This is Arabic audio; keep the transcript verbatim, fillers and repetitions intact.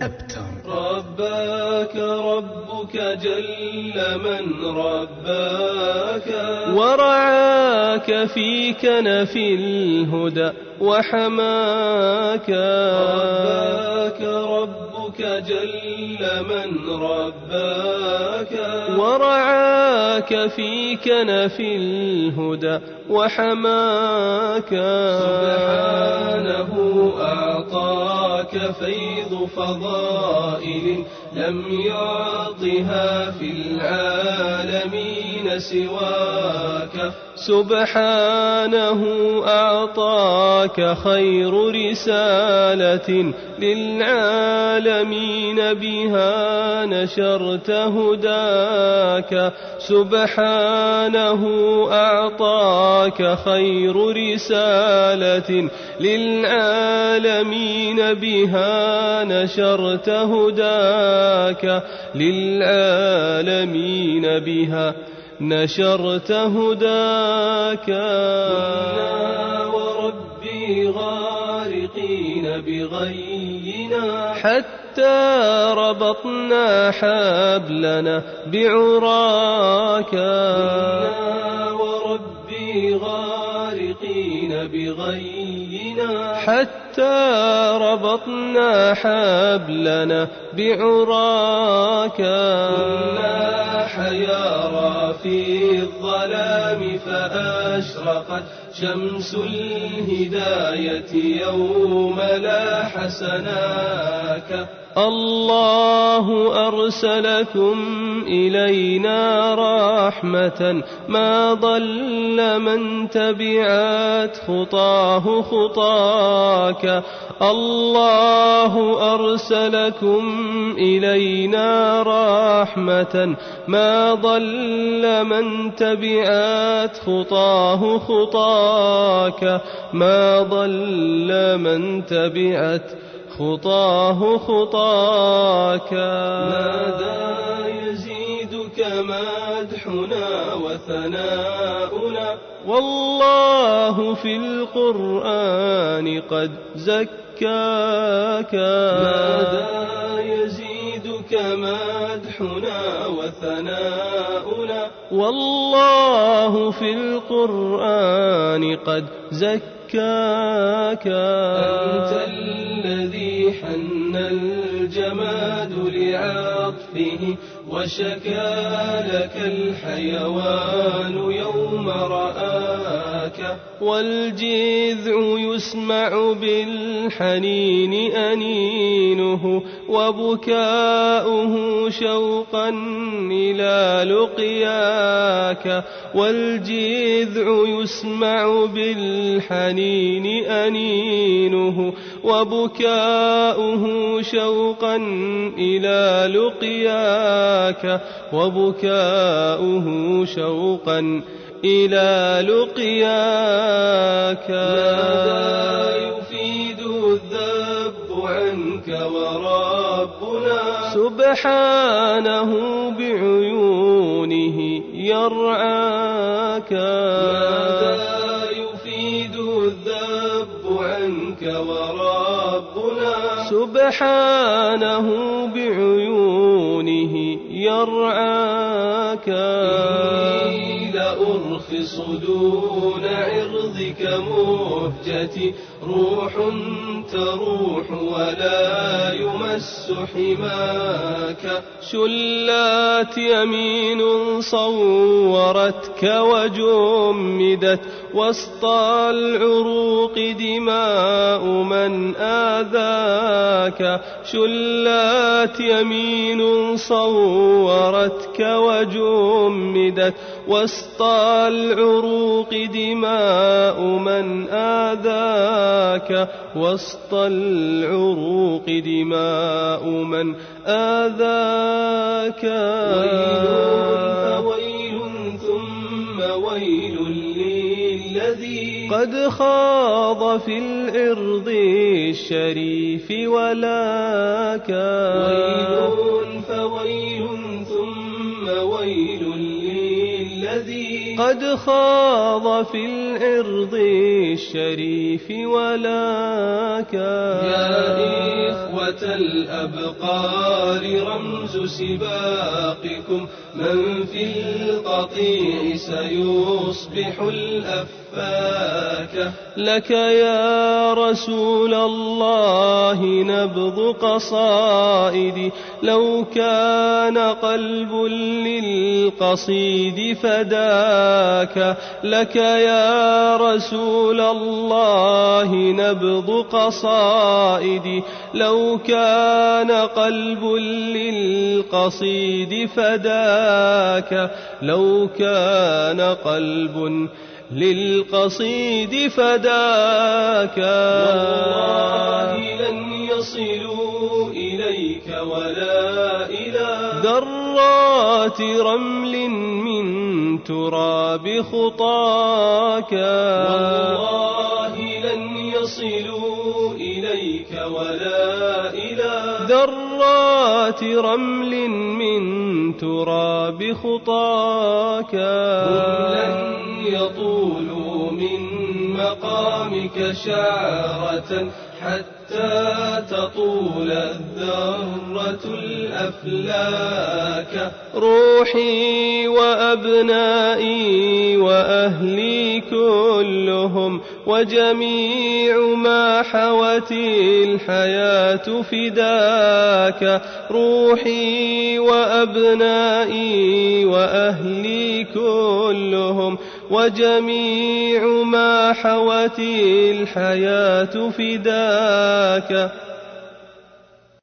أبتر. رباك ربك جل من رباك ورعاك في كنف الهدى وحماك. رباك ربك جل من رباك ورعاك في كنف الهدى وحماك. سبحانه أعطاك فيض فضائل لم يعطها في العالمين سواك. سبحانه أعطاك خير رسالة للعالمين بها نشرت هداك. سبحانه أعطاك خير رسالة للعالمين بها نشرت هداك. للعالمين بها نشرت هداك. كنا وربي غارقين بغينا حتى ربطنا حبلنا بعراك. كنا وربي غارقين بغينا حتى ربطنا حبلنا بعراك. كنا حيارى في الظلام فأشرقت شمس الهداية يوم لاح سناك. الله أرسلكم إلينا رحمة ما ضل من تبعت خطاه خطاك. الله أرسلكم إلينا رحمة ما ضل من تبعت خطاه خطاك. ما ضل من تبعت خطاه خطاك. ماذا يزيدك مدحنا وثناؤنا والله في القرآن قد زكاك. ماذا يزيدك مدحنا وثناؤنا والله في القرآن قد زكاك. أنت الذي حن الجماد لعطفه وشكى لك الحيوان يوم رآك. والجذع يسمع بالحنين أنينه وبكاؤه شوقا إلى لقياك. والجذع يسمع بالحنين أنينه وبكاؤه شوقا إلى لقياك. وبكاؤه شوقا إلى لقياك. ماذا يفيد الذب عنك وربنا سبحانه بعيونه يرعاك. ماذا يفيد الذب عنك وربنا سبحانه بعيونه يرعاك. إني لأرخص دون عرضك مهجتي روح تروح ولا يمس حماك. شلات يمين صورتك وجمدت وسط العروق دماء من آذاك. شلات يمين صورتك وجمدت وسط العروق دماء من آذاك. وسط العروق دماء من آذاك. ويل فويل ثم ويل للذي قد خاض في الإرض الشريف ولاك. ويل فويل ثم ويل للذي قد خاض في الإرض الشريف ولاك. يا إخوة خيرة الأبقار رمز سباقكم، من في القطيع سيصبح الأفاك. لك يا رسول الله نبض قصائدي، لو كان قلب للقصيد فداك. لك يا رسول الله نبض قصائدي، لو كان قلب للقصيد فداك. لو كان قلب للقصيد فداك. والله لن يصلوا إليك ولا إلى ذرات رمل من تراب خطاك. والله لن يصلوا إليك ولا إلى ذرات رمل من تراب خطاك. هم لن يطولوا من مقامك شعرة حتى تطول الذرة الأفلاك. روحي وأبنائي وأهلي كلهم وجميع ما حوت الحياة فداك. روحي وأبنائي وأهلي كلهم وجميع ما حوت الحياة فداك.